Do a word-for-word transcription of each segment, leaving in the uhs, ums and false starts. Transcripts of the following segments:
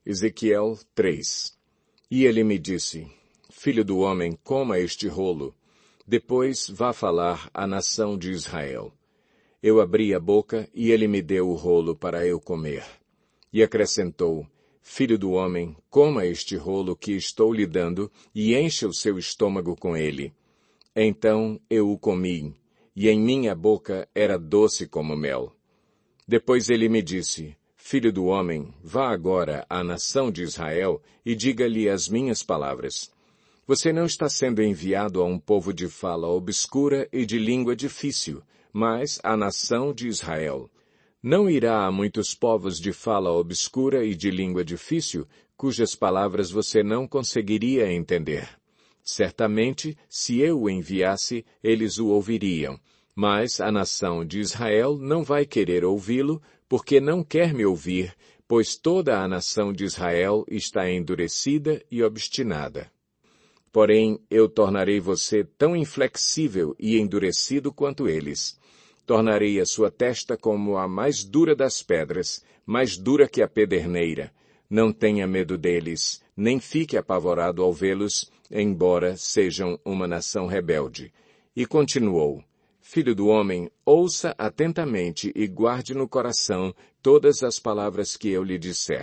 Ezequiel três. E ele me disse, Filho do homem, coma este rolo. Depois vá falar à nação de Israel. Eu abri a boca e ele me deu o rolo para eu comer. E acrescentou, Filho do homem, coma este rolo que estou lhe dando e encha o seu estômago com ele. Então eu o comi, e em minha boca era doce como mel. Depois ele me disse, Filho do homem, vá agora à nação de Israel e diga-lhe as minhas palavras. Você não está sendo enviado a um povo de fala obscura e de língua difícil, mas à nação de Israel. Não irá a muitos povos de fala obscura e de língua difícil, cujas palavras você não conseguiria entender. Certamente, se eu o enviasse, eles o ouviriam. Mas a nação de Israel não vai querer ouvi-lo, porque não quer me ouvir, pois toda a nação de Israel está endurecida e obstinada. Porém, eu tornarei você tão inflexível e endurecido quanto eles. Tornarei a sua testa como a mais dura das pedras, mais dura que a pederneira. Não tenha medo deles, nem fique apavorado ao vê-los, embora sejam uma nação rebelde. E continuou, Filho do homem, ouça atentamente e guarde no coração todas as palavras que eu lhe disser.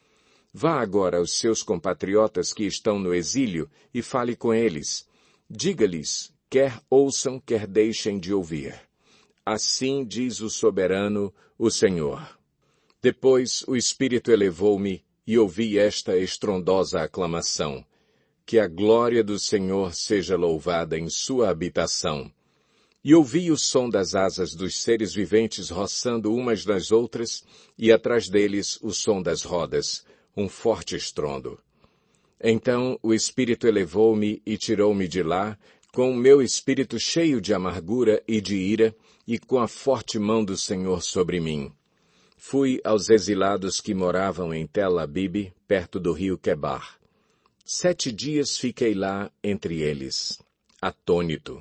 Vá agora aos seus compatriotas que estão no exílio e fale com eles. Diga-lhes, quer ouçam, quer deixem de ouvir. Assim diz o soberano, o Senhor. Depois o Espírito elevou-me e ouvi esta estrondosa aclamação. Que a glória do Senhor seja louvada em sua habitação. E ouvi o som das asas dos seres viventes roçando umas nas outras, e atrás deles o som das rodas, um forte estrondo. Então o Espírito elevou-me e tirou-me de lá, com o meu espírito cheio de amargura e de ira, e com a forte mão do Senhor sobre mim. Fui aos exilados que moravam em Tel Abib, perto do rio Quebar. Sete dias fiquei lá entre eles, atônito.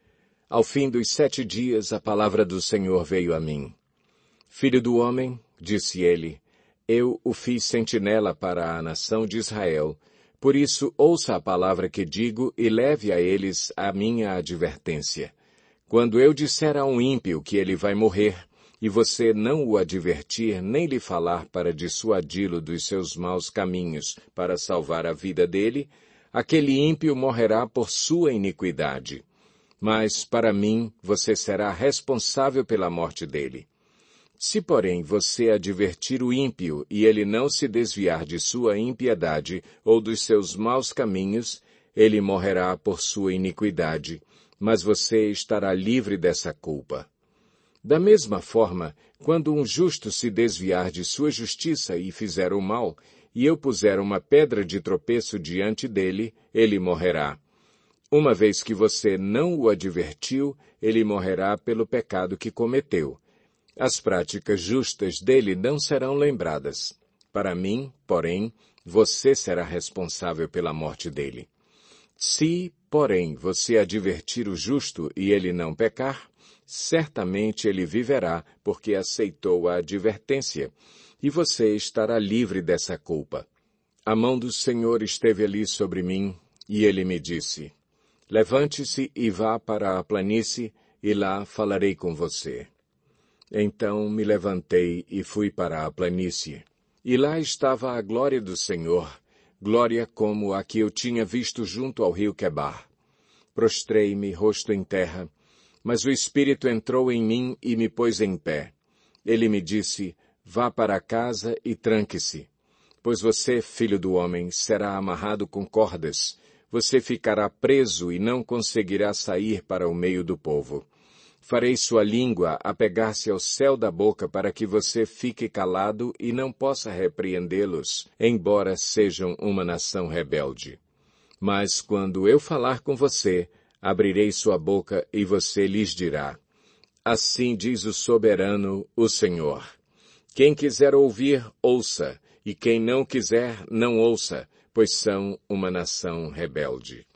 Ao fim dos sete dias, a palavra do Senhor veio a mim. Filho do homem, disse ele, eu o fiz sentinela para a nação de Israel. Por isso, ouça a palavra que digo e leve a eles a minha advertência. Quando eu disser a um ímpio que ele vai morrer, e você não o advertir nem lhe falar para dissuadi-lo dos seus maus caminhos para salvar a vida dele, aquele ímpio morrerá por sua iniquidade. Mas, para mim, você será responsável pela morte dele. Se, porém, você advertir o ímpio e ele não se desviar de sua impiedade ou dos seus maus caminhos, ele morrerá por sua iniquidade, mas você estará livre dessa culpa. Da mesma forma, quando um justo se desviar de sua justiça e fizer o mal, e eu puser uma pedra de tropeço diante dele, ele morrerá. Uma vez que você não o advertiu, ele morrerá pelo pecado que cometeu. As práticas justas dele não serão lembradas. Para mim, porém, você será responsável pela morte dele. Se, porém, você advertir o justo e ele não pecar, certamente ele viverá, porque aceitou a advertência, e você estará livre dessa culpa. A mão do Senhor esteve ali sobre mim, e ele me disse, levante-se e vá para a planície, e lá falarei com você. Então me levantei e fui para a planície. E lá estava a glória do Senhor, glória como a que eu tinha visto junto ao rio Quebar. Prostrei-me, rosto em terra, mas o Espírito entrou em mim e me pôs em pé. Ele me disse, vá para casa e tranque-se, pois você, filho do homem, será amarrado com cordas. Você ficará preso e não conseguirá sair para o meio do povo. Farei sua língua apegar-se ao céu da boca para que você fique calado e não possa repreendê-los, embora sejam uma nação rebelde. Mas quando eu falar com você, abrirei sua boca e você lhes dirá, assim diz o soberano, o Senhor. Quem quiser ouvir, ouça, e quem não quiser, não ouça, pois são uma nação rebelde.